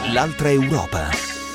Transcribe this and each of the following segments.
L'altra Europa.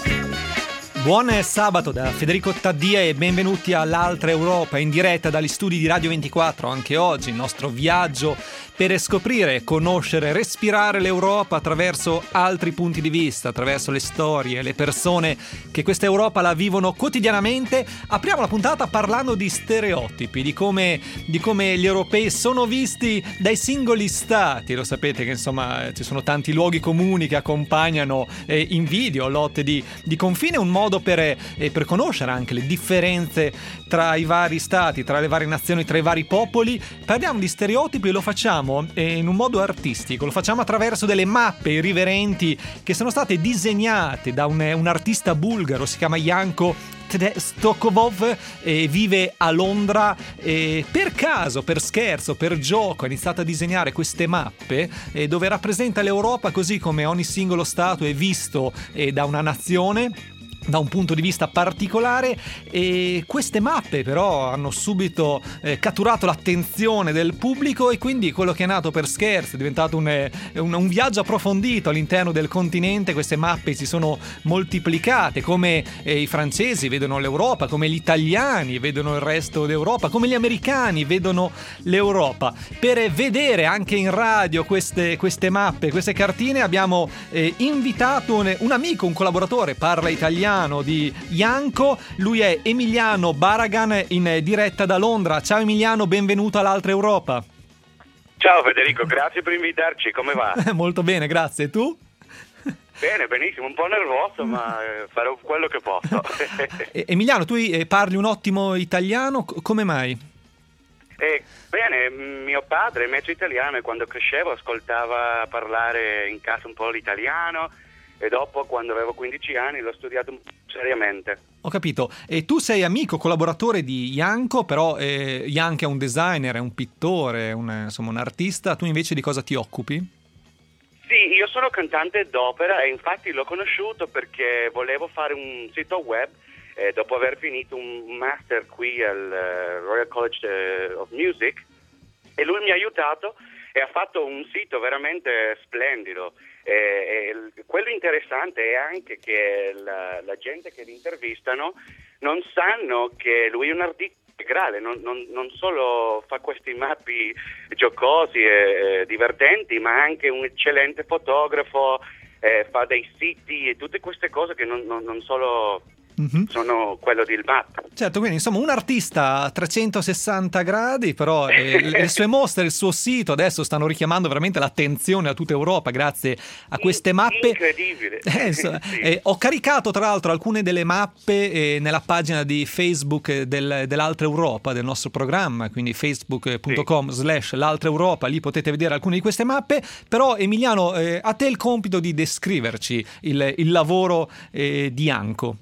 Buon sabato da Federico Taddia e benvenuti all'Altra Europa, in diretta dagli studi di Radio 24. Anche oggi il nostro viaggio per scoprire, conoscere, respirare l'Europa attraverso altri punti di vista, attraverso le storie, le persone che questa Europa la vivono quotidianamente. Apriamo la puntata parlando di stereotipi, di come gli europei sono visti dai singoli stati. Lo sapete che insomma ci sono tanti luoghi comuni che accompagnano invidie o lotte di confine, un modo per conoscere anche le differenze tra i vari stati, tra le varie nazioni, tra i vari popoli. Parliamo di stereotipi e lo facciamo in un modo artistico, lo facciamo attraverso delle mappe irriverenti che sono state disegnate da un artista bulgaro, si chiama Janko Stokovov, vive a Londra. Per caso, per scherzo, per gioco ha iniziato a disegnare queste mappe dove rappresenta l'Europa così come ogni singolo stato è visto da una nazione, da un punto di vista particolare. E queste mappe però hanno subito catturato l'attenzione del pubblico, e quindi quello che è nato per scherzo è diventato un viaggio approfondito all'interno del continente. Queste mappe si sono moltiplicate, come i francesi vedono l'Europa, come gli italiani vedono il resto d'Europa, come gli americani vedono l'Europa. Per vedere anche in radio queste mappe, queste cartine, abbiamo invitato un amico, un collaboratore, parla italiano, di Janko. Lui è Emiliano Baragan, in diretta da Londra. Ciao Emiliano, benvenuto all'Altra Europa. Ciao Federico, grazie per invitarci, come va? Molto bene, grazie. E tu? Bene, benissimo, un po' nervoso, ma farò quello che posso. Emiliano, tu parli un ottimo italiano, come mai? Bene, mio padre è mezzo italiano e quando crescevo ascoltava parlare in casa un po' l'italiano, e dopo, quando avevo 15 anni, l'ho studiato un po' seriamente. Ho capito. E tu sei amico, collaboratore di Janko, però Janko è un designer, è un pittore, un artista. Tu invece di cosa ti occupi? Sì, io sono cantante d'opera e infatti l'ho conosciuto perché volevo fare un sito web dopo aver finito un master qui al Royal College of Music, e lui mi ha aiutato e ha fatto un sito veramente splendido. Quello interessante è anche che la gente che li intervistano non sanno che lui è un artista integrale, non solo fa questi mappi giocosi e divertenti, ma anche un eccellente fotografo, fa dei siti e tutte queste cose che non solo sono quello del map. Certo, quindi insomma un artista a 360 gradi, però le sue mostre, il suo sito adesso stanno richiamando veramente l'attenzione a tutta Europa grazie a queste mappe. Incredibile. Sì. Ho caricato tra l'altro alcune delle mappe nella pagina di Facebook dell'Altra Europa, del nostro programma, quindi facebook.com/l'Altra Europa, lì potete vedere alcune di queste mappe. Però Emiliano, a te il compito di descriverci il lavoro di Janko.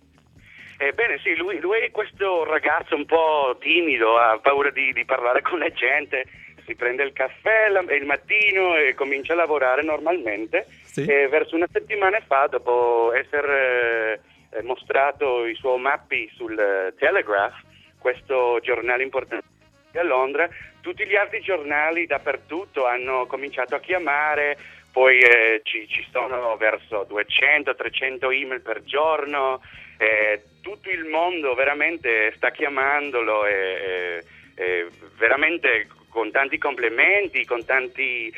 Bene, sì, lui è questo ragazzo un po' timido, ha paura di parlare con la gente, si prende il caffè il mattino e comincia a lavorare normalmente. Sì. E verso una settimana fa, dopo essere mostrato i suoi mappi sul Telegraph, questo giornale importante a Londra, tutti gli altri giornali dappertutto hanno cominciato a chiamare. Poi ci sono verso 200-300 email per giorno, tutto il mondo veramente sta chiamandolo e veramente con tanti complimenti, con tanti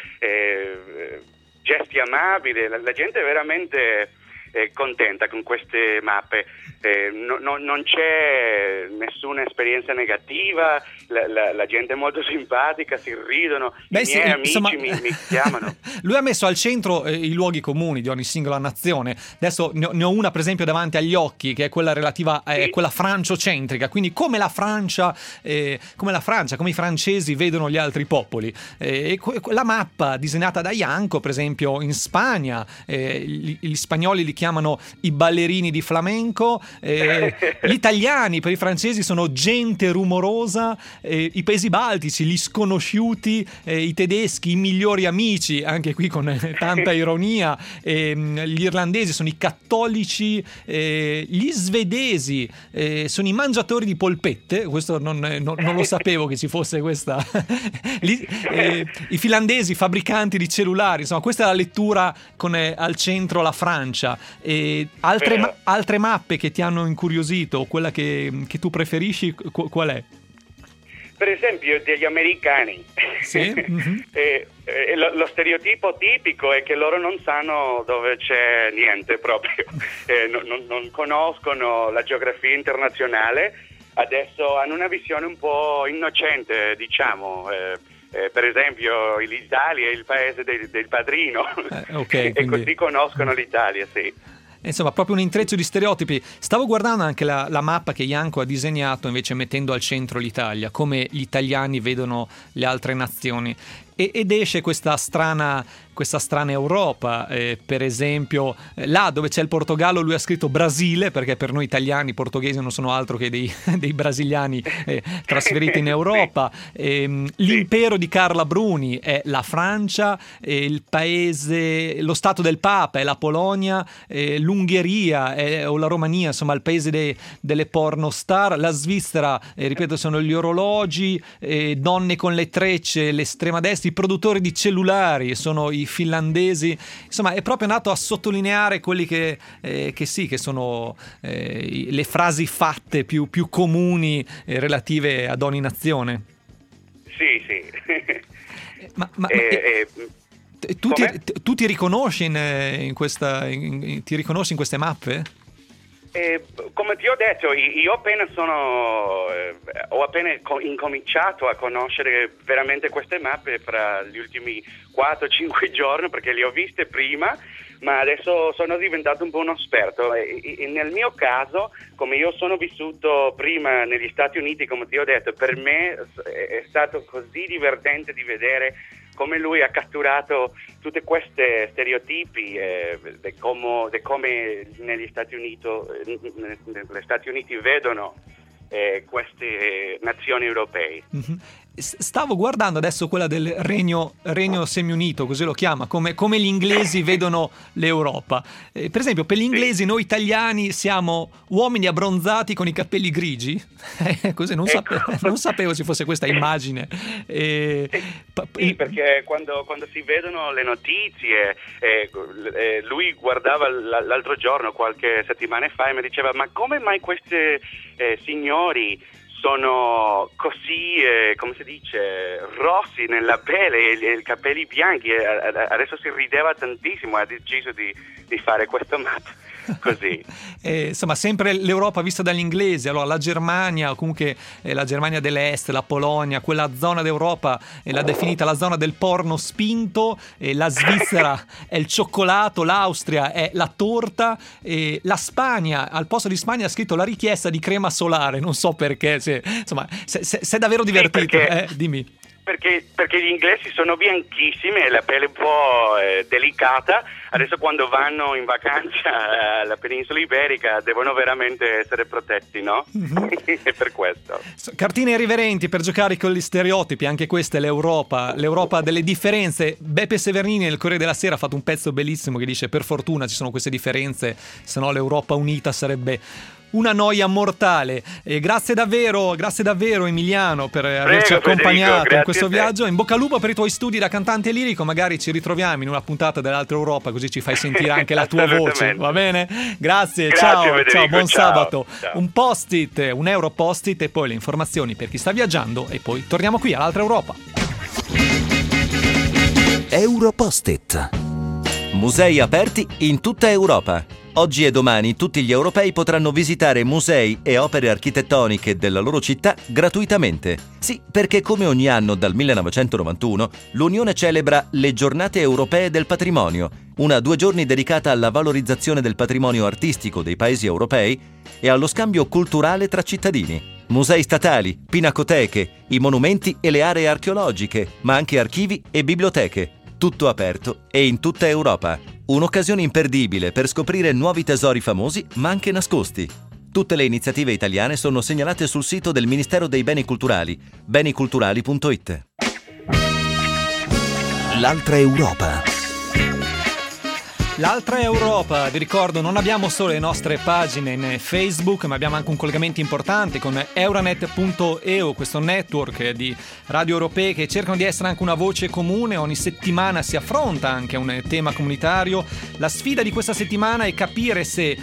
gesti amabili. La gente è veramente contenta con queste mappe. Non c'è nessuna esperienza negativa, la gente è molto simpatica, si ridono. I miei amici mi chiamano. Lui ha messo al centro i luoghi comuni di ogni singola nazione. Adesso ne ho una per esempio davanti agli occhi, che è quella relativa a quella franciocentrica, quindi come la Francia, come i francesi vedono gli altri popoli. La mappa disegnata da Janko, per esempio in Spagna, gli spagnoli li chiamano i ballerini di flamenco, gli italiani per i francesi sono gente rumorosa, i paesi baltici, gli sconosciuti, i tedeschi, i migliori amici, anche qui con tanta ironia, gli irlandesi sono i cattolici, gli svedesi sono i mangiatori di polpette, questo non lo sapevo che ci fosse questa, i finlandesi fabbricanti di cellulari, insomma questa è la lettura con al centro la Francia. Altre mappe che ti hanno incuriosito, quella che tu preferisci, qual è? Per esempio degli americani. Sì? Mm-hmm. Lo stereotipo tipico è che loro non sanno dove c'è niente proprio, non conoscono la geografia internazionale, adesso hanno una visione un po' innocente, diciamo. Per esempio l'Italia è il paese del padrino, okay, e così conoscono l'Italia, sì. Insomma, proprio un intreccio di stereotipi. Stavo guardando anche la mappa che Janko ha disegnato, invece mettendo al centro l'Italia, come gli italiani vedono le altre nazioni. Ed esce questa strana Europa, per esempio là dove c'è il Portogallo lui ha scritto Brasile, perché per noi italiani i portoghesi non sono altro che dei brasiliani trasferiti in Europa. L'impero di Carla Bruni è la Francia, lo Stato del Papa è la Polonia, l'Ungheria o la Romania, insomma il paese delle pornostar, la Svizzera, ripeto, sono gli orologi, donne con le trecce, l'estrema destra, i produttori di cellulari sono i finlandesi, insomma è proprio nato a sottolineare quelli che sono le frasi fatte più comuni relative ad ogni nazione. Sì. Tu ti riconosci in queste mappe? Come ti ho detto, io ho appena incominciato a conoscere veramente queste mappe fra gli ultimi 4-5 giorni, perché le ho viste prima, ma adesso sono diventato un po' uno esperto. E nel mio caso, come io sono vissuto prima negli Stati Uniti, come ti ho detto, per me è stato così divertente di vedere come lui ha catturato tutte queste stereotipi di come negli Stati Uniti vedono queste nazioni europee. Mm-hmm. Stavo guardando adesso quella del Regno Semiunito, così lo chiama, come gli inglesi vedono l'Europa. Per esempio, per gli inglesi noi italiani siamo uomini abbronzati con i capelli grigi. Così non sapevo ci fosse questa immagine. Sì, perché quando si vedono le notizie, lui guardava l'altro giorno, qualche settimana fa, e mi diceva: ma come mai questi signori sono così, come si dice, rossi nella pelle e i capelli bianchi? Adesso si rideva tantissimo e ha deciso di fare questo map così. Insomma, sempre l'Europa vista dagli inglesi. Allora la Germania, o comunque la Germania dell'Est, la Polonia, quella zona d'Europa l'ha definita la zona del porno spinto, la Svizzera è il cioccolato, l'Austria è la torta, la Spagna, al posto di Spagna ha scritto la richiesta di crema solare, non so perché, insomma, se è davvero divertito, dimmi. Perché gli inglesi sono bianchissimi e la pelle un po' delicata. Adesso quando vanno in vacanza alla penisola iberica devono veramente essere protetti, no? Mm-hmm. E per questo. Cartine irriverenti per giocare con gli stereotipi, anche questa è l'Europa delle differenze. Beppe Severnini nel Corriere della Sera ha fatto un pezzo bellissimo che dice: per fortuna ci sono queste differenze, se no l'Europa unita sarebbe una noia mortale. Grazie davvero Emiliano per averci accompagnato in questo viaggio. In bocca al lupo per i tuoi studi da cantante lirico, magari ci ritroviamo in una puntata dell'Altra Europa, così ci fai sentire anche la tua voce, va bene? Grazie, ciao, Federico, ciao, buon sabato. Ciao. Un post-it, un euro post-it e poi le informazioni per chi sta viaggiando e poi torniamo qui all'Altra Europa. Europost-it. Musei aperti in tutta Europa. Oggi e domani tutti gli europei potranno visitare musei e opere architettoniche della loro città gratuitamente. Sì, perché come ogni anno dal 1991 l'Unione celebra le Giornate Europee del Patrimonio, una 2 giorni dedicata alla valorizzazione del patrimonio artistico dei paesi europei e allo scambio culturale tra cittadini. Musei statali, pinacoteche, i monumenti e le aree archeologiche, ma anche archivi e biblioteche. Tutto aperto e in tutta Europa. Un'occasione imperdibile per scoprire nuovi tesori famosi ma anche nascosti. Tutte le iniziative italiane sono segnalate sul sito del Ministero dei Beni Culturali, beniculturali.it. L'altra Europa. L'altra Europa, vi ricordo, non abbiamo solo le nostre pagine in Facebook, ma abbiamo anche un collegamento importante con Euranet.eu, questo network di radio europee che cercano di essere anche una voce comune. Ogni settimana si affronta anche un tema comunitario. La sfida di questa settimana è capire se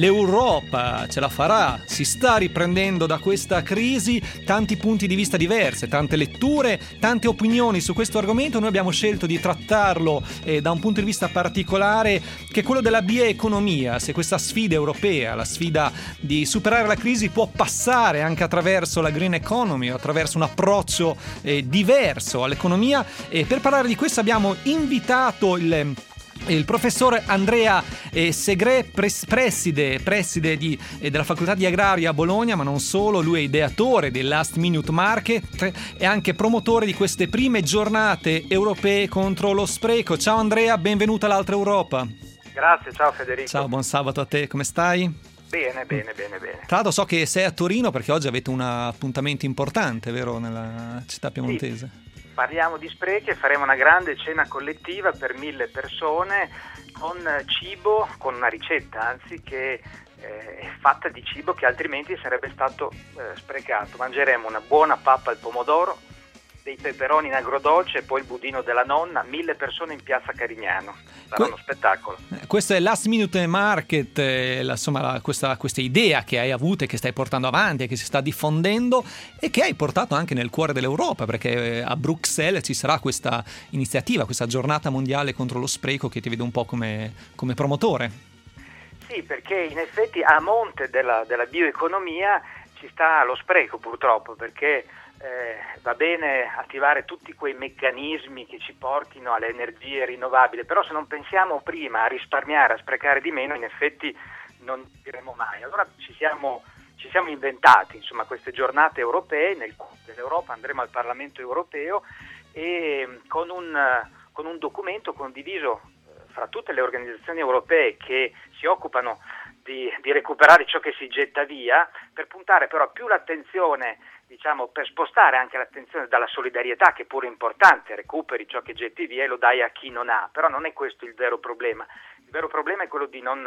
l'Europa ce la farà, si sta riprendendo da questa crisi. Tanti punti di vista diversi, tante letture, tante opinioni su questo argomento. Noi abbiamo scelto di trattarlo da un punto di vista particolare, che è quello della bioeconomia, se questa sfida europea, la sfida di superare la crisi, può passare anche attraverso la green economy o attraverso un approccio diverso all'economia. E per parlare di questo abbiamo invitato il professor Andrea Segre, preside della facoltà di agraria a Bologna, ma non solo. Lui è ideatore del Last Minute Market e anche promotore di queste prime giornate europee contro lo spreco. Ciao Andrea, benvenuto all'Altra Europa. Grazie, ciao Federico. Ciao, buon sabato a te, come stai? Bene. Tra l'altro so che sei a Torino perché oggi avete un appuntamento importante, vero, nella città piemontese? Sì. Parliamo di sprechi e faremo una grande cena collettiva per 1000 persone con cibo, con una ricetta anzi che è fatta di cibo che altrimenti sarebbe stato sprecato. Mangeremo una buona pappa al pomodoro, dei peperoni in agrodolce e poi il budino della nonna. 1000 persone in piazza Carignano, sarà uno spettacolo. Questo è Last Minute Market, questa idea che hai avuto e che stai portando avanti e che si sta diffondendo e che hai portato anche nel cuore dell'Europa, perché a Bruxelles ci sarà questa iniziativa, questa giornata mondiale contro lo spreco, che ti vedo un po' come promotore. Sì, perché in effetti a monte della bioeconomia ci sta lo spreco, purtroppo, perché va bene attivare tutti quei meccanismi che ci portino alle energie rinnovabili, però se non pensiamo prima a risparmiare, a sprecare di meno, in effetti non diremo mai. Allora ci siamo inventati, insomma, queste giornate europee. Nel cuore dell'Europa andremo al Parlamento europeo e con un documento condiviso fra tutte le organizzazioni europee che si occupano di recuperare ciò che si getta via, per puntare però più l'attenzione, diciamo, per spostare anche l'attenzione dalla solidarietà, che è pure importante, recuperi ciò che getti via e lo dai a chi non ha, però non è questo il vero problema. Il vero problema è quello di non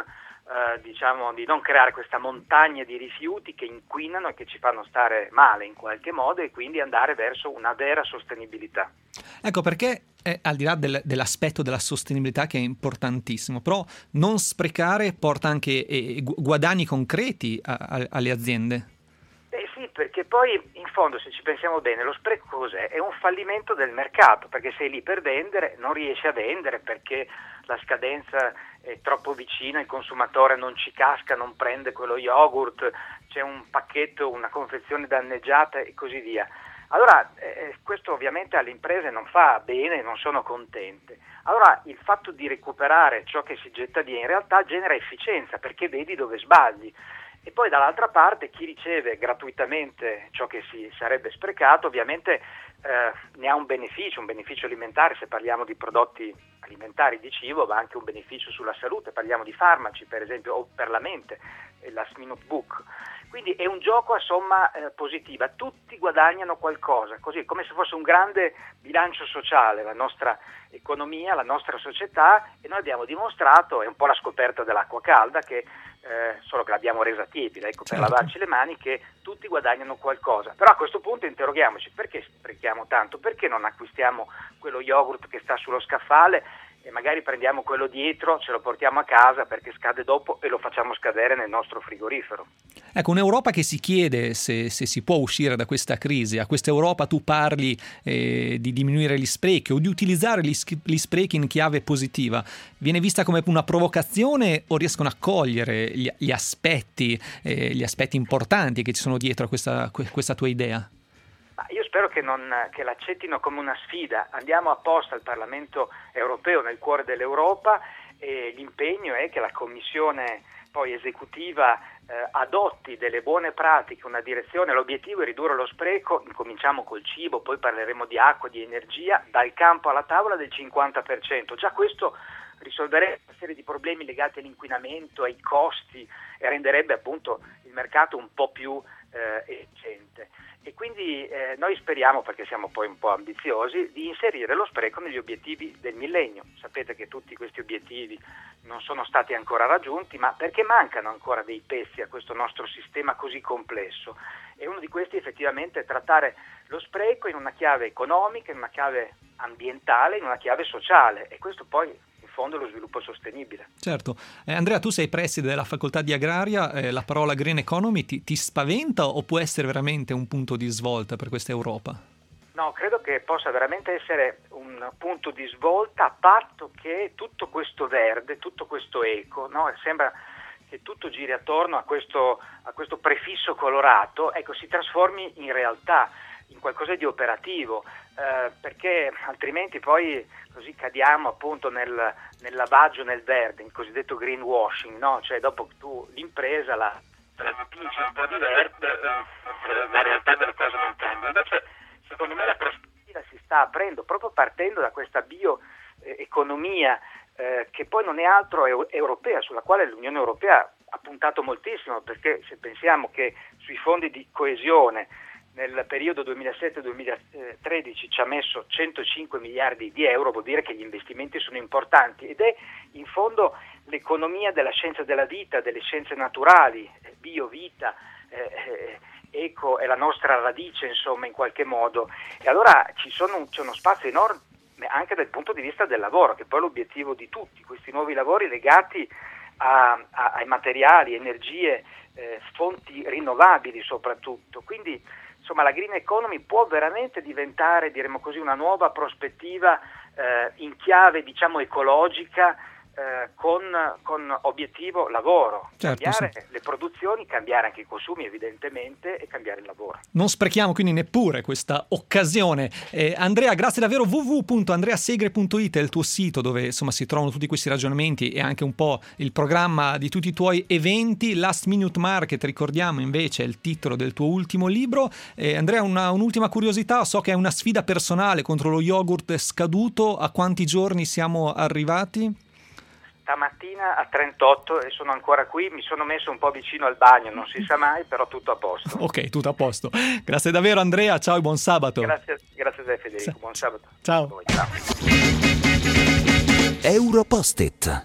creare questa montagna di rifiuti che inquinano e che ci fanno stare male in qualche modo, e quindi andare verso una vera sostenibilità. Ecco perché al di là dell'aspetto della sostenibilità, che è importantissimo, però non sprecare porta anche guadagni concreti alle aziende. Sì, perché poi in fondo, se ci pensiamo bene, lo spreco cos'è? È un fallimento del mercato, perché sei lì per vendere, non riesci a vendere perché la scadenza è troppo vicina, il consumatore non ci casca, non prende quello yogurt, c'è un pacchetto, una confezione danneggiata e così via. Allora questo ovviamente alle imprese non fa bene, non sono contente. Allora il fatto di recuperare ciò che si getta via in realtà genera efficienza, perché vedi dove sbagli. E poi dall'altra parte chi riceve gratuitamente ciò che si sarebbe sprecato ovviamente ne ha un beneficio alimentare. Se parliamo di prodotti alimentari, di cibo, ma anche un beneficio sulla salute, parliamo di farmaci per esempio, o per la mente, la Minute Book. Quindi è un gioco a somma positiva, tutti guadagnano qualcosa, così come se fosse un grande bilancio sociale la nostra economia, la nostra società, e noi abbiamo dimostrato, è un po' la scoperta dell'acqua calda, che solo che l'abbiamo resa tiepida, ecco, per lavarci le mani, che tutti guadagnano qualcosa. Però a questo punto interroghiamoci: perché sprechiamo tanto? Perché non acquistiamo quello yogurt che sta sullo scaffale e magari prendiamo quello dietro, ce lo portiamo a casa perché scade dopo e lo facciamo scadere nel nostro frigorifero? Ecco, un'Europa che si chiede se si può uscire da questa crisi. A questa Europa tu parli di diminuire gli sprechi o di utilizzare gli sprechi in chiave positiva. Viene vista come una provocazione o riescono a cogliere gli aspetti importanti che ci sono dietro a questa tua idea? Io spero che l'accettino come una sfida. Andiamo apposta al Parlamento europeo, nel cuore dell'Europa, e l'impegno è che la Commissione poi esecutiva adotti delle buone pratiche, una direzione. L'obiettivo è ridurre lo spreco, incominciamo col cibo, poi parleremo di acqua, di energia, dal campo alla tavola del 50%. Già questo risolverebbe una serie di problemi legati all'inquinamento, ai costi e renderebbe appunto il mercato un po' più efficiente. E quindi noi speriamo, perché siamo poi un po' ambiziosi, di inserire lo spreco negli obiettivi del millennio. Sapete che tutti questi obiettivi non sono stati ancora raggiunti, ma perché mancano ancora dei pezzi a questo nostro sistema così complesso. E uno di questi effettivamente è trattare lo spreco in una chiave economica, in una chiave ambientale, in una chiave sociale, e questo poi in fondo è lo sviluppo sostenibile. Certo. Andrea, tu sei preside della facoltà di agraria, la parola green economy ti spaventa o può essere veramente un punto di svolta per questa Europa? No, credo che possa veramente essere un punto di svolta, a patto che tutto questo verde, tutto questo eco, no? Sembra che tutto giri attorno a questo prefisso colorato, ecco, si trasformi in realtà, in qualcosa di operativo, perché altrimenti poi così cadiamo appunto nel lavaggio nel verde, il cosiddetto greenwashing, no? Cioè dopo tu l'impresa la pinci un po' di verde, la realtà delle cose non cambia. Invece secondo me la prospettiva si sta aprendo proprio partendo da questa bioeconomia che poi non è altro europea, sulla quale l'Unione Europea ha puntato moltissimo, perché se pensiamo che sui fondi di coesione nel periodo 2007-2013 ci ha messo 105 miliardi di euro, vuol dire che gli investimenti sono importanti, ed è in fondo l'economia della scienza della vita, delle scienze naturali, biovita, eco è la nostra radice, insomma, in qualche modo. E allora c'è uno spazio enorme anche dal punto di vista del lavoro, che poi è l'obiettivo di tutti questi nuovi lavori legati ai materiali, energie, fonti rinnovabili soprattutto. Quindi insomma la green economy può veramente diventare, diremmo così, una nuova prospettiva in chiave, diciamo, ecologica, con obiettivo lavoro, certo, cambiare sì. Le produzioni, cambiare anche i consumi evidentemente e cambiare il lavoro. Non sprechiamo quindi neppure questa occasione. Andrea, grazie davvero. www.andreasegre.it è il tuo sito dove insomma si trovano tutti questi ragionamenti e anche un po' il programma di tutti i tuoi eventi. Last Minute Market, ricordiamo invece, è il titolo del tuo ultimo libro. Andrea, un'ultima curiosità, so che è una sfida personale contro lo yogurt scaduto. A quanti giorni siamo arrivati? Stamattina a 38 e sono ancora qui, mi sono messo un po' vicino al bagno, non si sa mai, però tutto a posto. Ok, tutto a posto. Grazie davvero Andrea, ciao e buon sabato. Grazie a te Federico, buon sabato. Ciao. Ciao. Europost-it.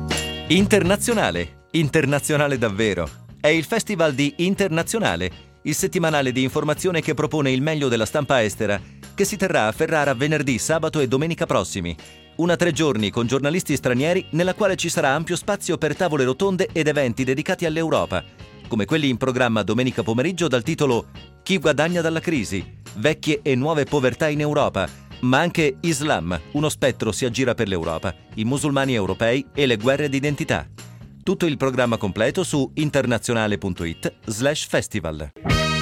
Internazionale davvero. È il festival di Internazionale, il settimanale di informazione che propone il meglio della stampa estera, che si terrà a Ferrara venerdì, sabato e domenica prossimi. Una 3 giorni con giornalisti stranieri nella quale ci sarà ampio spazio per tavole rotonde ed eventi dedicati all'Europa, come quelli in programma domenica pomeriggio dal titolo Chi guadagna dalla crisi? Vecchie e nuove povertà in Europa, ma anche Islam, uno spettro si aggira per l'Europa, i musulmani europei e le guerre d'identità. Tutto il programma completo su internazionale.it/festival.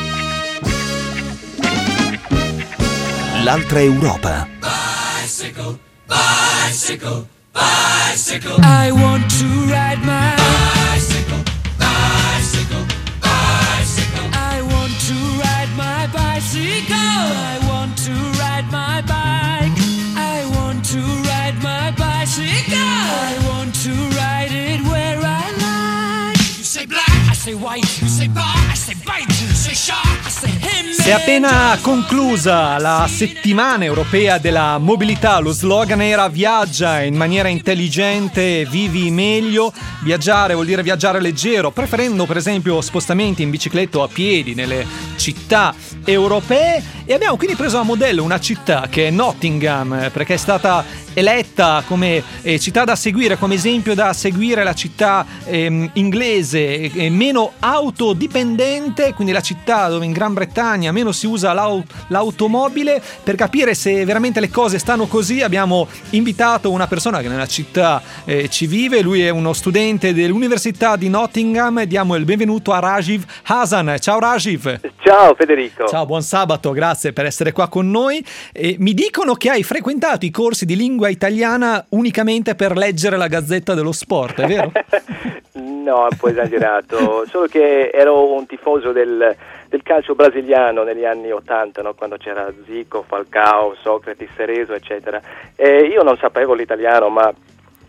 L'altra Europa. Bicycle, bicycle, bicycle. I want to ride my bicycle, bicycle, bicycle. I want to ride my bicycle. I want to ride my bike. I want to ride my bicycle. I want to ride it where I like. You say black, I say white. You say bar, I say bite. You say shark, I say him. Si è appena conclusa la settimana europea della mobilità. Lo slogan era viaggia in maniera intelligente, vivi meglio. Viaggiare vuol dire viaggiare leggero, preferendo per esempio spostamenti in bicicletta o a piedi nelle città europee. E abbiamo quindi preso a modello una città che è Nottingham, perché è stata eletta come città da seguire, come esempio da seguire, la città inglese meno autodipendente, quindi la città dove in Gran Bretagna meno si usa l'automobile. Per capire se veramente le cose stanno così abbiamo invitato una persona che nella città ci vive. Lui è uno studente dell'Università di Nottingham. Diamo il benvenuto a Rajiv Hasan. Ciao Rajiv. Ciao Federico. Ciao, buon sabato, grazie per essere qua con noi. Mi dicono che hai frequentato i corsi di lingua italiana unicamente per leggere la Gazzetta dello Sport, è vero? No, è un po' esagerato, solo che ero un tifoso del calcio brasiliano negli anni 80, no? Quando c'era Zico, Falcao, Socrate, Cerezo, eccetera. Io non sapevo l'italiano, ma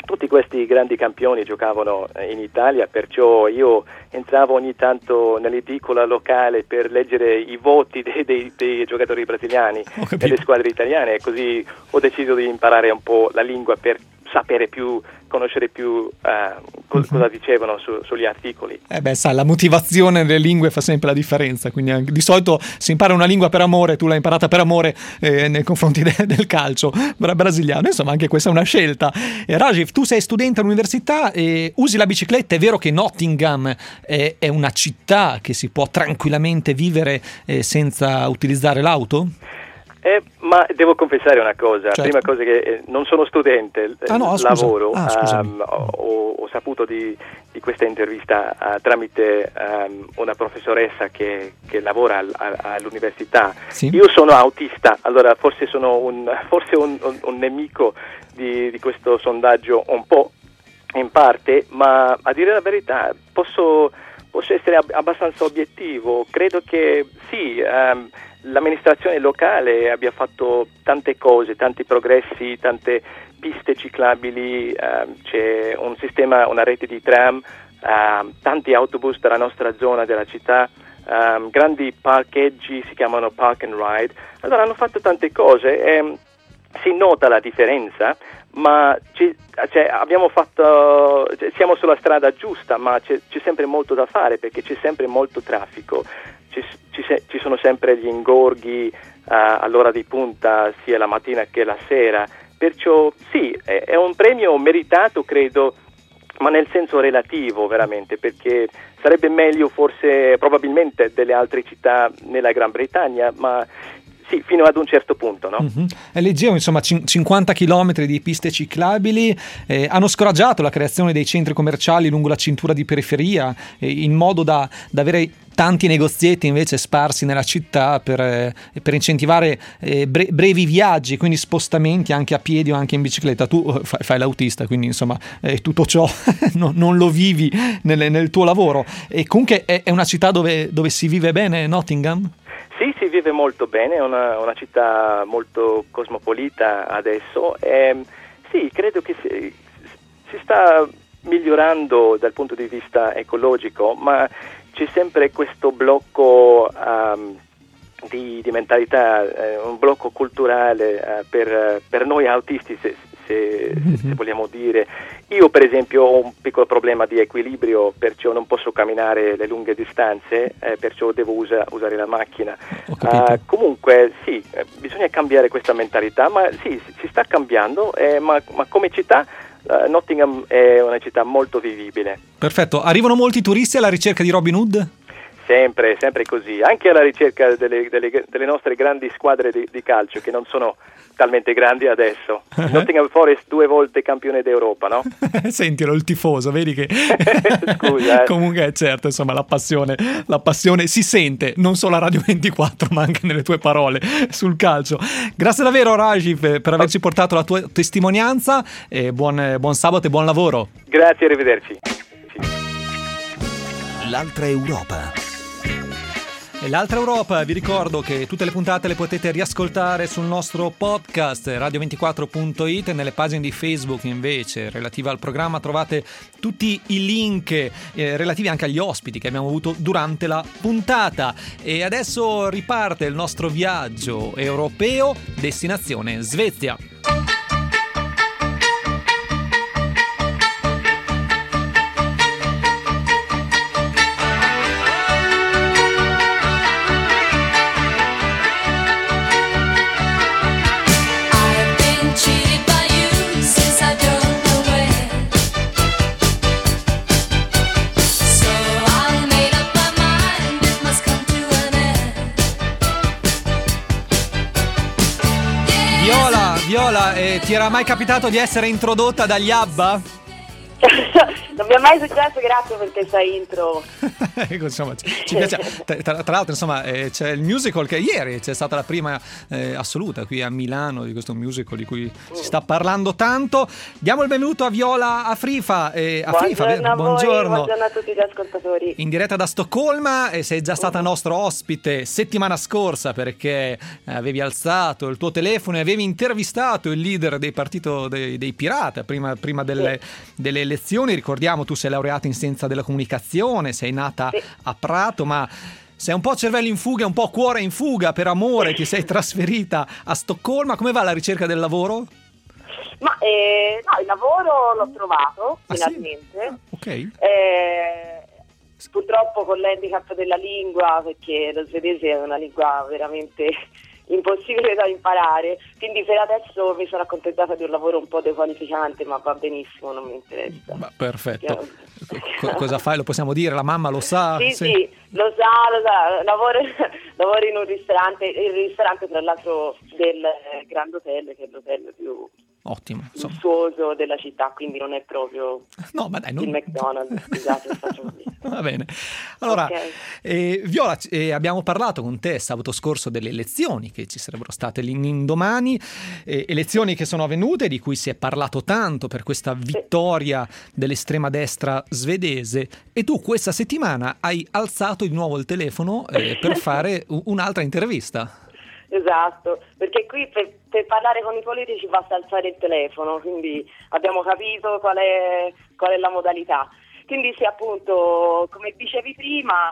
tutti questi grandi campioni giocavano in Italia, perciò io entravo ogni tanto nell'edicola locale per leggere i voti dei giocatori brasiliani delle squadre italiane, e così ho deciso di imparare un po' la lingua per sapere più, conoscere più cosa dicevano sugli articoli. Sai, la motivazione nelle lingue fa sempre la differenza, quindi di solito si impara una lingua per amore, tu l'hai imparata per amore nei confronti del calcio brasiliano, insomma anche questa è una scelta. Rajiv, tu sei studente all'università e usi la bicicletta, è vero che Nottingham è una città che si può tranquillamente vivere senza utilizzare l'auto? Ma devo confessare una cosa, certo. Prima cosa che non sono studente, lavoro, ho saputo di questa intervista tramite una professoressa che lavora all'università. Sì. Io sono autista, allora forse sono un nemico di questo sondaggio un po' in parte, ma a dire la verità posso essere abbastanza obiettivo. Credo che sì, l'amministrazione locale abbia fatto tante cose, tanti progressi, tante piste ciclabili, c'è un sistema, una rete di tram, tanti autobus dalla nostra zona della città, grandi parcheggi, si chiamano park and ride. Allora hanno fatto tante cose e si nota la differenza, ma siamo sulla strada giusta, ma c'è sempre molto da fare perché c'è sempre molto traffico. Ci sono sempre gli ingorghi all'ora di punta, sia la mattina che la sera, perciò sì, è un premio meritato, credo, ma nel senso relativo veramente, perché sarebbe meglio forse probabilmente delle altre città nella Gran Bretagna, ma sì, fino ad un certo punto, no? Leggevo, insomma, 50 chilometri di piste ciclabili, hanno scoraggiato la creazione dei centri commerciali lungo la cintura di periferia, in modo da avere tanti negozietti invece sparsi nella città per incentivare brevi viaggi, quindi spostamenti anche a piedi o anche in bicicletta. Tu fai l'autista, quindi insomma tutto ciò non lo vivi nel tuo lavoro. E comunque è una città dove si vive bene, Nottingham? Sì, si vive molto bene, è una città molto cosmopolita adesso. Sì, credo che si sta migliorando dal punto di vista ecologico, ma c'è sempre questo blocco di mentalità, un blocco culturale per noi autisti, se vogliamo dire. Io per esempio ho un piccolo problema di equilibrio, perciò non posso camminare le lunghe distanze, perciò devo usare la macchina. Comunque sì, bisogna cambiare questa mentalità, ma sì, si sta cambiando, ma come città Nottingham è una città molto vivibile. Perfetto, arrivano molti turisti alla ricerca di Robin Hood? Sempre così, anche alla ricerca delle nostre grandi squadre di calcio, che non sono talmente grandi adesso. Nottingham Forest 2 volte campione d'Europa, no? Sentilo, il tifoso, vedi che scusa. Comunque certo, insomma, la passione si sente non solo a Radio 24 ma anche nelle tue parole sul calcio. Grazie davvero Rajiv per averci portato la tua testimonianza e buon sabato e buon lavoro. Grazie, arrivederci. L'altra Europa. E l'altra Europa, vi ricordo che tutte le puntate le potete riascoltare sul nostro podcast radio24.it, nelle pagine di Facebook invece relative al programma trovate tutti i link relativi anche agli ospiti che abbiamo avuto durante la puntata. E adesso riparte il nostro viaggio europeo, destinazione Svezia. Viola, ti era mai capitato di essere introdotta dagli ABBA? Non mi è mai successo, grazie per questa intro. Insomma, ci piace. Tra l'altro, insomma, c'è il musical che ieri c'è stata la prima assoluta qui a Milano di questo musical di cui si sta parlando tanto. Diamo il benvenuto a Viola Afrifa. Buongiorno a voi, buongiorno a tutti gli ascoltatori. In diretta da Stoccolma, e sei già stata nostro ospite settimana scorsa perché avevi alzato il tuo telefono e avevi intervistato il leader del partito dei Pirata prima delle elezioni. Ricordiamo, tu sei laureata in scienza della comunicazione, sei nata a Prato, ma sei un po' cervello in fuga, un po' cuore in fuga, per amore ti sei trasferita a Stoccolma. Come va la ricerca del lavoro? Ma no, il lavoro l'ho trovato finalmente. Sì? Ah, ok. Purtroppo con l'handicap della lingua, perché lo svedese è una lingua veramente impossibile da imparare, quindi per adesso mi sono accontentata di un lavoro un po' dequalificante, ma va benissimo, non mi interessa. Ma perfetto. Cosa fai? Lo possiamo dire? La mamma lo sa? Sì, lo sa. Lavoro in un ristorante, il ristorante tra l'altro del Grand Hotel, che è l'hotel più ottimo, lussuoso della città, quindi non è proprio il McDonald's, scusate, faccio così. Va bene. Allora, Viola, abbiamo parlato con te sabato scorso delle elezioni che ci sarebbero state l'indomani, elezioni che sono avvenute, di cui si è parlato tanto per questa vittoria dell'estrema destra svedese, e tu questa settimana hai alzato di nuovo il telefono per fare un'altra intervista. Esatto, perché qui per parlare con i politici basta alzare il telefono, quindi abbiamo capito qual è la modalità. Quindi sì, appunto, come dicevi prima,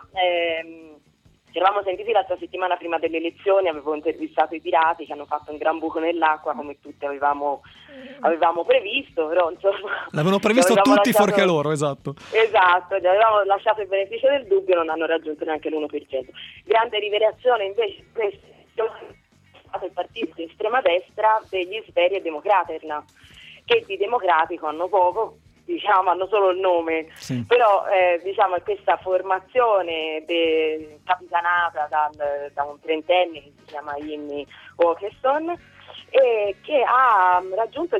ci eravamo sentiti l'altra settimana prima delle elezioni, avevo intervistato i pirati che hanno fatto un gran buco nell'acqua, come tutti avevamo previsto, però insomma... L'avevano previsto tutti fuorché loro, esatto. Esatto, gli avevamo lasciato il beneficio del dubbio, non hanno raggiunto neanche l'1%. Grande rivelazione invece questa è stato il partito di estrema destra degli Sveri e Demokraterna, che di democratico hanno poco, diciamo, hanno solo il nome, sì. Però diciamo è questa formazione capitanata da un trentenne che si chiama Jimmy Åkesson, che ha raggiunto il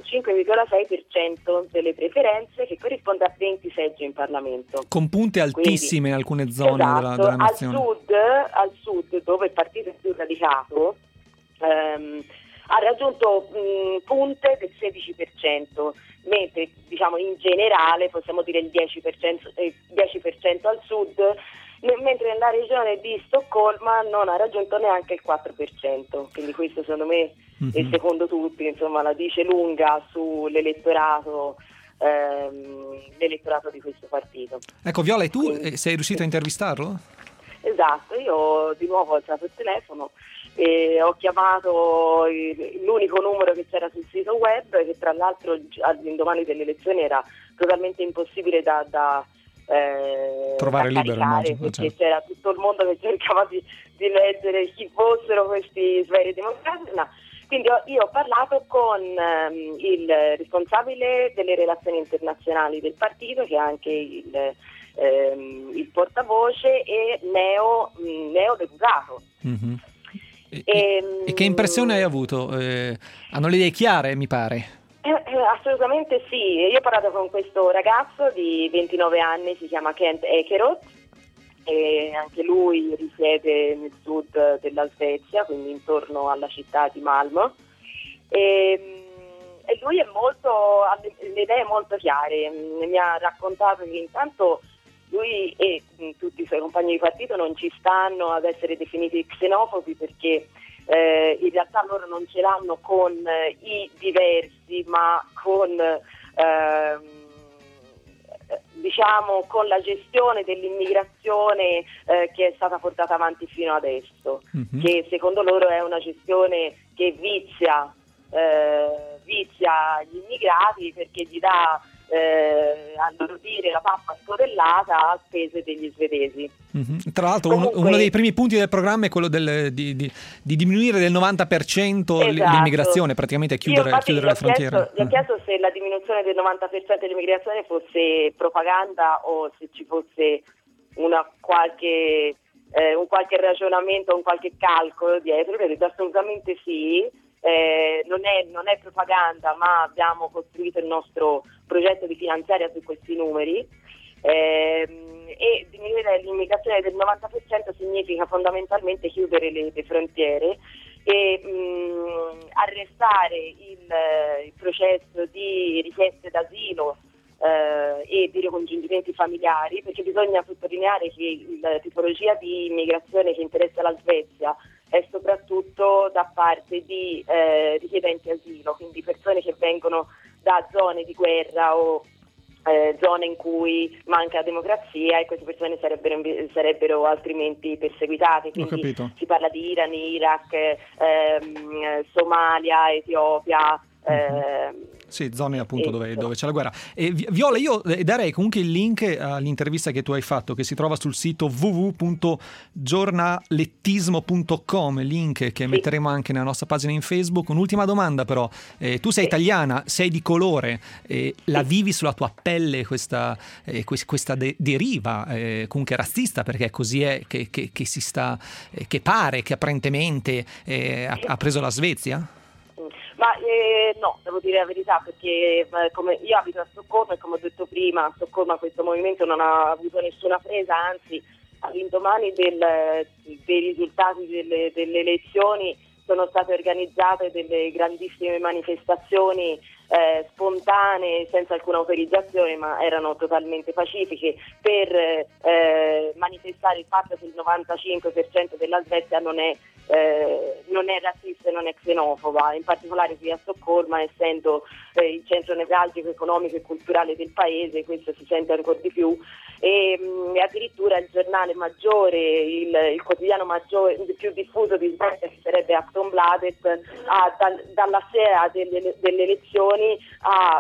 5,6% delle preferenze, che corrisponde a 20 seggi in Parlamento. Con punte altissime. Quindi, in alcune zone della nazione. Al sud, dove il partito è più radicato, ha raggiunto punte del 16%, mentre diciamo in generale possiamo dire il 10% al sud, mentre nella regione di Stoccolma non ha raggiunto neanche il 4%, quindi questo secondo me e secondo tutti insomma la dice lunga sull'elettorato di questo partito. Ecco Viola, e tu sei riuscito a intervistarlo? Esatto, io di nuovo ho alzato il telefono e ho chiamato l'unico numero che c'era sul sito web, che tra l'altro all'indomani delle elezioni era totalmente impossibile da trovare libero, immagino, perché certo. C'era tutto il mondo che cercava di leggere chi fossero questi Sveri Demokraterna. Quindi io ho parlato con il responsabile delle relazioni internazionali del partito, che è anche il portavoce e neodeputato. Mm-hmm. E che impressione hai avuto? Hanno le idee chiare, mi pare? Assolutamente sì. Io ho parlato con questo ragazzo di 29 anni, si chiama Kent Ekeroth, e anche lui risiede nel sud della Svezia, quindi intorno alla città di Malmö, e lui ha le idee molto chiare. Mi ha raccontato che intanto lui e tutti i suoi compagni di partito non ci stanno ad essere definiti xenofobi, perché in realtà loro non ce l'hanno con i diversi, ma con diciamo con la gestione dell'immigrazione che è stata portata avanti fino adesso, che secondo loro è una gestione che vizia gli immigrati, perché gli dà a loro dire la pappa scodellata a spese degli svedesi. Tra l'altro uno dei primi punti del programma è quello di diminuire del 90% l'immigrazione, praticamente chiudere le frontiere. Gli ho chiesto se la diminuzione del 90% dell'immigrazione fosse propaganda o se ci fosse un qualche ragionamento, un qualche calcolo dietro. Ho detto assolutamente sì, non è propaganda, ma abbiamo costruito il nostro progetto di finanziaria su questi numeri. E diminuire l'immigrazione del 90% significa fondamentalmente chiudere le frontiere e arrestare il processo di richieste d'asilo e di ricongiungimenti familiari, perché bisogna sottolineare che la tipologia di immigrazione che interessa la Svezia è soprattutto da parte di richiedenti asilo, quindi persone che vengono da zone di guerra o zone in cui manca democrazia, e queste persone sarebbero altrimenti perseguitate. Quindi si parla di Iran, Iraq, Somalia, Etiopia. Sì, zone appunto dove c'è la guerra. E Viola, io darei comunque il link all'intervista che tu hai fatto, che si trova sul sito www.giornalettismo.com, link che metteremo anche nella nostra pagina in Facebook. Un'ultima domanda però, tu sei italiana, sei di colore, la vivi sulla tua pelle questa deriva comunque razzista, perché così è che si sta, che pare che apparentemente ha preso la Svezia? Ma no, devo dire la verità, perché come io abito a Stoccolma e come ho detto prima, a Stoccolma questo movimento non ha avuto nessuna presa, anzi all'indomani dei risultati delle elezioni sono state organizzate delle grandissime manifestazioni spontanee, senza alcuna autorizzazione, ma erano totalmente pacifiche, per manifestare il fatto che il 95% della Svezia non è razzista e non è xenofoba, in particolare qui a Stoccolma, essendo il centro nevralgico economico e culturale del paese, questo si sente ancora di più. E addirittura il giornale maggiore, il quotidiano maggiore, più diffuso di Svezia, che sarebbe Aftonbladet, dalla sera delle elezioni ha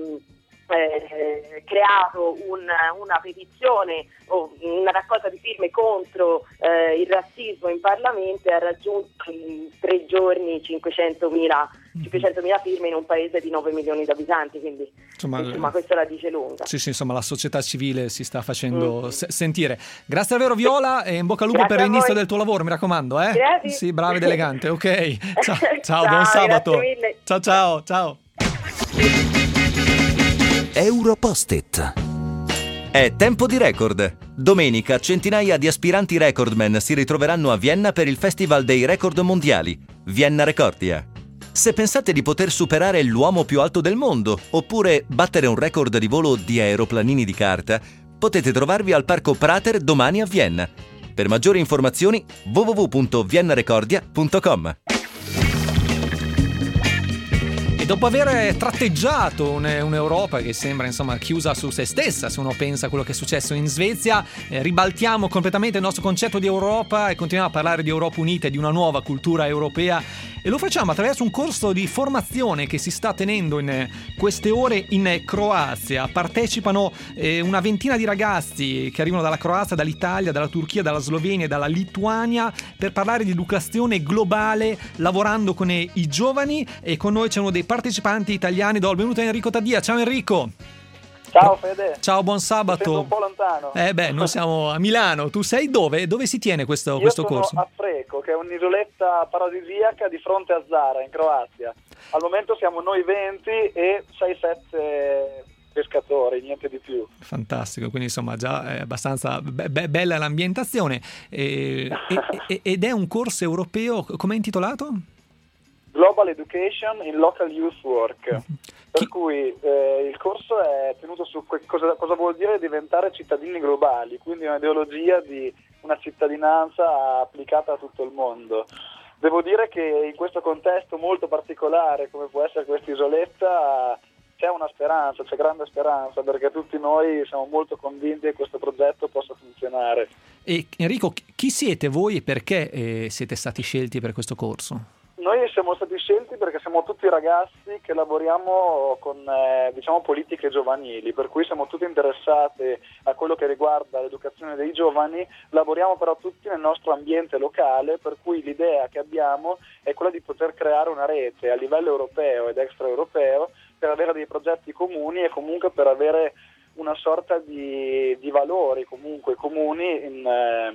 creato una petizione o una raccolta di firme contro il razzismo in Parlamento, e ha raggiunto in 3 giorni 500.000 firme in un paese di 9 milioni di abitanti, quindi insomma questo la dice lunga. Sì, insomma la società civile si sta facendo sentire. Grazie davvero Viola, e in bocca al lupo per l'inizio del tuo lavoro, mi raccomando. Grazie. Sì, brava ed elegante, ok. Ciao, buon sabato. Grazie mille. Ciao. Europost-it. È tempo di record. Domenica centinaia di aspiranti recordman si ritroveranno a Vienna per il Festival dei Record Mondiali, Vienna Recordia. Se pensate di poter superare l'uomo più alto del mondo, oppure battere un record di volo di aeroplanini di carta, potete trovarvi al Parco Prater domani a Vienna. Per maggiori informazioni www.viennarecordia.com. Dopo aver tratteggiato un'Europa che sembra insomma chiusa su se stessa, se uno pensa a quello che è successo in Svezia, ribaltiamo completamente il nostro concetto di Europa e continuiamo a parlare di Europa unita e di una nuova cultura europea, e lo facciamo attraverso un corso di formazione che si sta tenendo in queste ore in Croazia. Partecipano una ventina di ragazzi che arrivano dalla Croazia, dall'Italia, dalla Turchia, dalla Slovenia e dalla Lituania, per parlare di educazione globale, lavorando con i giovani. E con noi c'è uno dei partecipanti italiani. Do il benvenuto a Enrico Taddia. Ciao Enrico. Ciao Fede. Ciao, buon sabato. Sei un po' lontano. Noi siamo a Milano. Tu sei dove? Dove si tiene questo corso? Io sono a Freco, che è un'isoletta paradisiaca di fronte a Zara, in Croazia. Al momento siamo noi 20 e 6-7 pescatori, niente di più. Fantastico, quindi insomma già è abbastanza bella l'ambientazione. Ed è un corso europeo, come è intitolato? Global Education in Local Youth Work. Per cui il corso è tenuto su cosa vuol dire diventare cittadini globali, quindi un'ideologia di una cittadinanza applicata a tutto il mondo. Devo dire che in questo contesto molto particolare, come può essere questa isoletta, c'è una speranza, c'è grande speranza, perché tutti noi siamo molto convinti che questo progetto possa funzionare. E Enrico, chi siete voi e perché siete stati scelti per questo corso? Noi siamo stati scelti perché siamo tutti ragazzi che lavoriamo con politiche giovanili, per cui siamo tutti interessati a quello che riguarda l'educazione dei giovani, lavoriamo però tutti nel nostro ambiente locale, per cui l'idea che abbiamo è quella di poter creare una rete a livello europeo ed extraeuropeo per avere dei progetti comuni e comunque per avere una sorta di valori comunque comuni in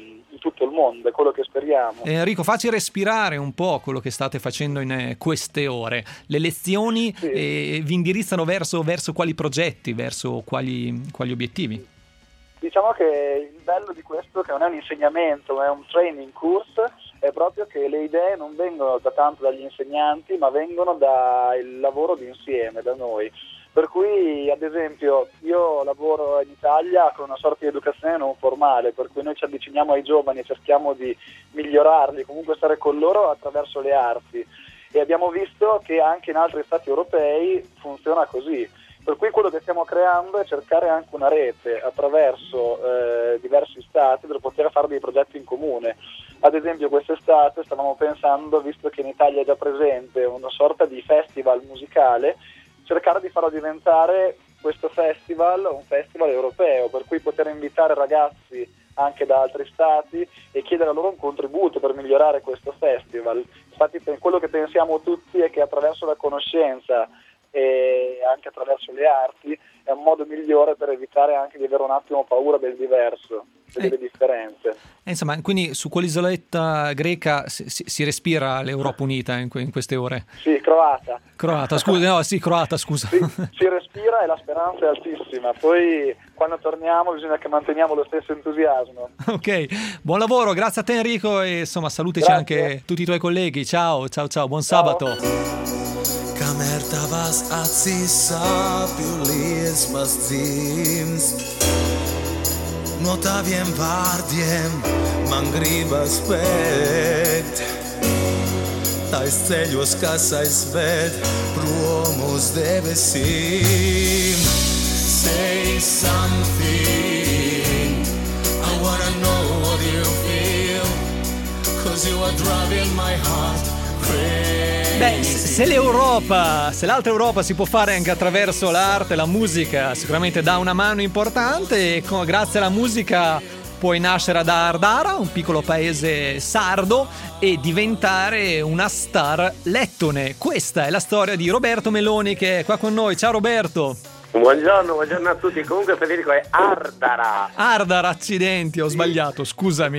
tutto il mondo, è quello che speriamo. Enrico, facci respirare un po' quello che state facendo in queste ore. Le lezioni vi indirizzano verso quali progetti, verso quali obiettivi? Diciamo che il bello di questo, che non è un insegnamento, ma è un training course, è proprio che le idee non vengono da tanto dagli insegnanti, ma vengono dal lavoro di insieme, da noi. Per cui, ad esempio, io lavoro in Italia con una sorta di educazione non formale, per cui noi ci avviciniamo ai giovani e cerchiamo di migliorarli, comunque stare con loro attraverso le arti. E abbiamo visto che anche in altri stati europei funziona così. Per cui quello che stiamo creando è cercare anche una rete attraverso diversi stati per poter fare dei progetti in comune. Ad esempio quest'estate stavamo pensando, visto che in Italia è già presente una sorta di festival musicale, cercare di farlo diventare questo festival un festival europeo, per cui poter invitare ragazzi anche da altri stati e chiedere a loro un contributo per migliorare questo festival. Infatti quello che pensiamo tutti è che attraverso la conoscenza e anche attraverso le arti è un modo migliore per evitare anche di avere un attimo paura del diverso, delle differenze. Insomma, quindi su quell'isoletta greca si respira l'Europa unita in queste ore? Sì, croata, scusa. Si respira e la speranza è altissima, poi quando torniamo bisogna che manteniamo lo stesso entusiasmo. Ok, buon lavoro, grazie a te Enrico e insomma salutaci anche tutti i tuoi colleghi, ciao, buon sabato. Kamertavas acis apiulis masdzims Notaviem vārdiem man gribas bēgt Tais ceļos, kas aizved prom uz debesīm Say something, I wanna know what you feel 'Cause you are driving my heart crazy. Beh, se l'altra Europa si può fare anche attraverso l'arte, la musica, sicuramente dà una mano importante e grazie alla musica puoi nascere ad Ardara, un piccolo paese sardo, e diventare una star lettone. Questa è la storia di Roberto Meloni che è qua con noi. Ciao Roberto! Buongiorno a tutti. Comunque Federico è Ardara. Ardara, accidenti, ho sbagliato, scusami.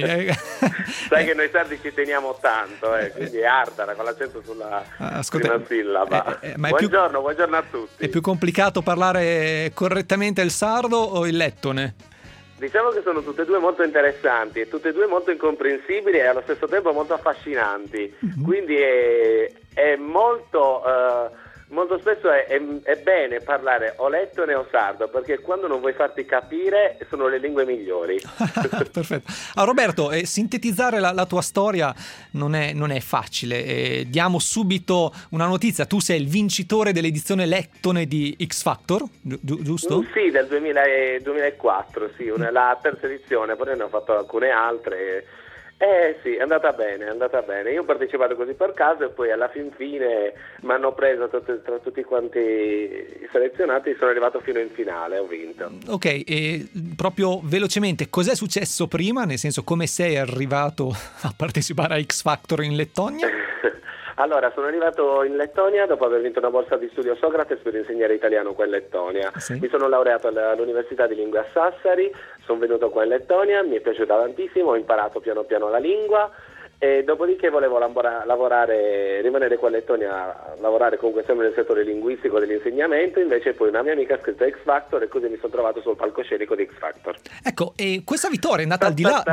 Sai che noi sardi ci teniamo tanto, quindi è Ardara con l'accento sulla prima sillaba. Ma buongiorno a tutti. È più complicato parlare correttamente il sardo o il lettone? Diciamo che sono tutte e due molto interessanti e tutte e due molto incomprensibili e allo stesso tempo molto affascinanti. Quindi è molto... Molto spesso è bene parlare o lettone o sardo, perché quando non vuoi farti capire sono le lingue migliori. Perfetto. Roberto, sintetizzare la tua storia non è facile. Diamo subito una notizia. Tu sei il vincitore dell'edizione lettone di X Factor, giusto? Sì, del 2004, sì, la terza edizione, poi ne ho fatto alcune altre. Sì, è andata bene. Io ho partecipato così per caso e poi alla fine mi hanno preso tra tutti quanti i selezionati, sono arrivato fino in finale, ho vinto. Ok, e proprio velocemente, cos'è successo prima? Nel senso, come sei arrivato a partecipare a X Factor in Lettonia? Allora, sono arrivato in Lettonia dopo aver vinto una borsa di studio Socrates per insegnare italiano qua in Lettonia. Sì. Mi sono laureato all'Università di Lingue a Sassari, sono venuto qua in Lettonia, mi è piaciuta tantissimo, ho imparato piano piano la lingua e dopodiché volevo rimanere qua in Lettonia, lavorare comunque sempre nel settore linguistico dell'insegnamento, invece poi una mia amica ha scritto X Factor e così mi sono trovato sul palcoscenico di X Factor. Ecco, e questa vittoria è andata al di là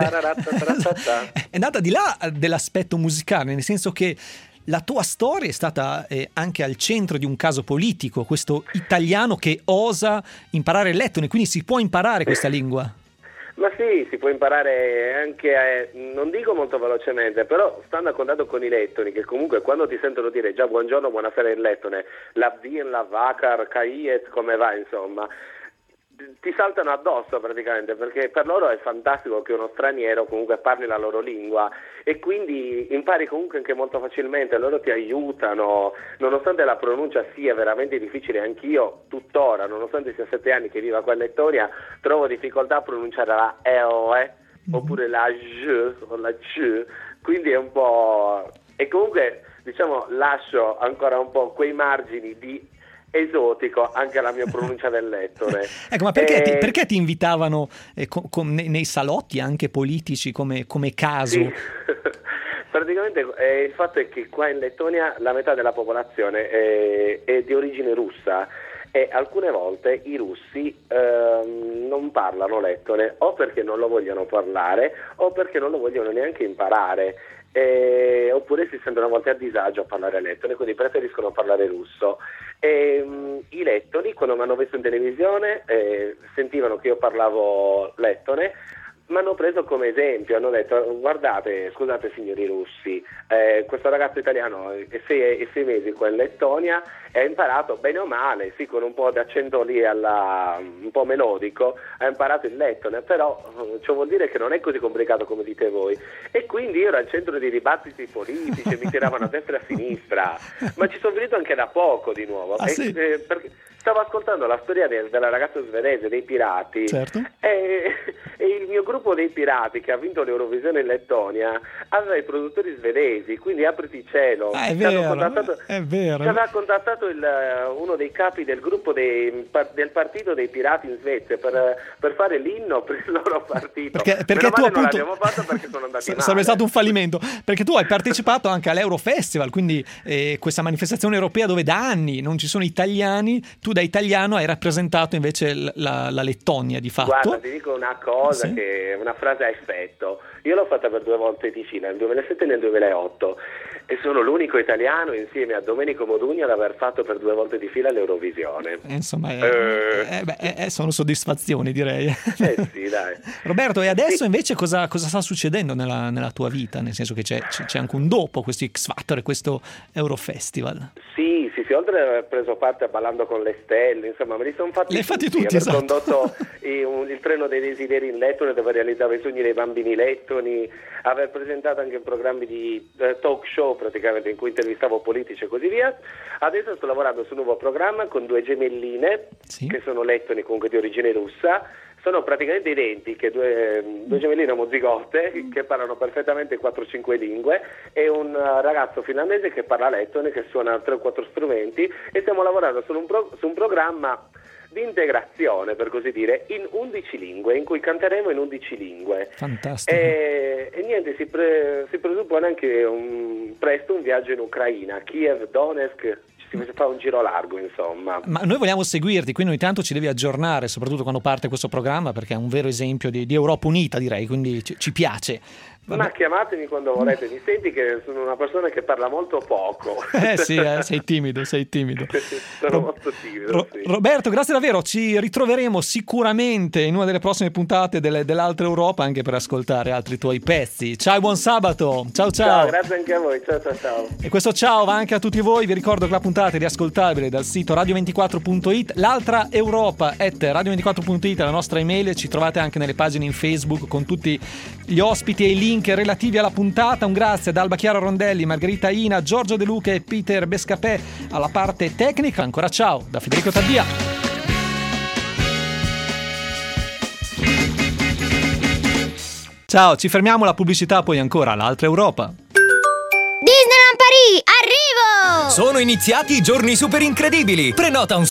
è andata al di là dell'aspetto musicale, nel senso che la tua storia è stata anche al centro di un caso politico, questo italiano che osa imparare il lettone, quindi si può imparare questa lingua? Ma sì, si può imparare anche, non dico molto velocemente, però stando a contatto con i lettoni, che comunque quando ti sentono dire già buongiorno, buonasera in lettone, la vin, la vacar, caiet, come va insomma, ti saltano addosso praticamente, perché per loro è fantastico che uno straniero comunque parli la loro lingua e quindi impari comunque anche molto facilmente, loro ti aiutano, nonostante la pronuncia sia veramente difficile. Anch'io tuttora, nonostante sia 7 anni che vivo qua in Lettonia, trovo difficoltà a pronunciare la EOE oppure la J o la C, quindi è un po'... e comunque diciamo lascio ancora un po' quei margini di esotico anche la mia pronuncia del lettone. Ecco, ma perché ti invitavano nei salotti anche politici come caso? Sì. Praticamente il fatto è che qua in Lettonia la metà della popolazione è di origine russa e alcune volte i russi non parlano lettone, o perché non lo vogliono parlare o perché non lo vogliono neanche imparare. Oppure si sentono a volte a disagio a parlare lettone, quindi preferiscono parlare russo. I lettoni, quando mi hanno visto in televisione, sentivano che io parlavo lettone, mi hanno preso come esempio, hanno detto: guardate, scusate signori russi, questo ragazzo italiano è 6 mesi qua in Lettonia e ha imparato bene o male, sì, con un po' di accento lì un po' melodico, ha imparato il lettone, però ciò vuol dire che non è così complicato come dite voi. E quindi io ero al centro di dibattiti politici, mi tiravano a destra e a sinistra, ma ci sono venuto anche da poco di nuovo. Sì? Perché stavo ascoltando la storia della ragazza svedese, dei pirati, certo. E il mio gruppo dei pirati che ha vinto l'Eurovisione in Lettonia aveva i produttori svedesi, quindi apriti cielo. È vero. Ci aveva contattato uno dei capi del gruppo del partito dei pirati in Svezia per fare l'inno per il loro partito. Perché tu appunto non l'abbiamo fatto perché sono andati male. Sarebbe stato un fallimento, perché tu hai partecipato anche all'Eurofestival, quindi questa manifestazione europea dove da anni non ci sono italiani, tu da italiano hai rappresentato invece la Lettonia di fatto. Guarda, ti dico una cosa, sì, che è una frase a effetto. Io l'ho fatta per 2 volte di fila, nel 2007 e nel 2008, e sono l'unico italiano insieme a Domenico Modugno ad aver fatto per 2 volte di fila l'Eurovisione. Insomma, sono soddisfazioni, direi. Sì, dai. Roberto, e adesso invece cosa sta succedendo nella tua vita? Nel senso che c'è anche un dopo questo X Factor e questo Eurofestival. Sì, oltre ad aver preso parte a Ballando con le Stelle, insomma, me li sono fatti tutti. Aver esatto. condotto il treno dei desideri in Lettone, dove realizzava i sogni dei bambini lettoni, aver presentato anche programmi di talk show praticamente in cui intervistavo politici e così via. Adesso sto lavorando su un nuovo programma con 2 gemelline, sì, che sono lettoni, comunque di origine russa. Sono praticamente identiche, due gemelline omozigote che parlano perfettamente 4-5 lingue, e un ragazzo finlandese che parla lettone, che suona 3 o 4 strumenti, e stiamo lavorando su un programma di integrazione, per così dire, in 11 lingue, in cui canteremo in 11 lingue. Fantastico. E niente, si presuppone anche presto un viaggio in Ucraina, Kiev, Donetsk. Si fa un giro largo, insomma. Ma noi vogliamo seguirti, quindi ogni tanto ci devi aggiornare, soprattutto quando parte questo programma, perché è un vero esempio di Europa unita, direi, quindi ci piace. Ma chiamatemi quando volete, mi senti che sono una persona che parla molto poco. Sì, sei timido. Sono molto timido, sì. Roberto, grazie davvero, ci ritroveremo sicuramente in una delle prossime puntate dell'Altra Europa, anche per ascoltare altri tuoi pezzi. Ciao, buon sabato. Ciao. Ciao, grazie anche a voi. Ciao. E questo ciao va anche a tutti voi. Vi ricordo che la puntata è riascoltabile dal sito radio24.it, l'Altra Europa @radio24.it è la nostra email. Ci trovate anche nelle pagine in Facebook con tutti gli ospiti e i link relativi alla puntata. Un grazie ad Alba Chiara Rondelli, Margherita Ina, Giorgio De Luca e Peter Bescapè alla parte tecnica. Ancora ciao da Federico Taddia. Ciao, ci fermiamo alla pubblicità, poi ancora l'Altra Europa. Disneyland Paris, arrivo! Sono iniziati i giorni super incredibili. Prenota un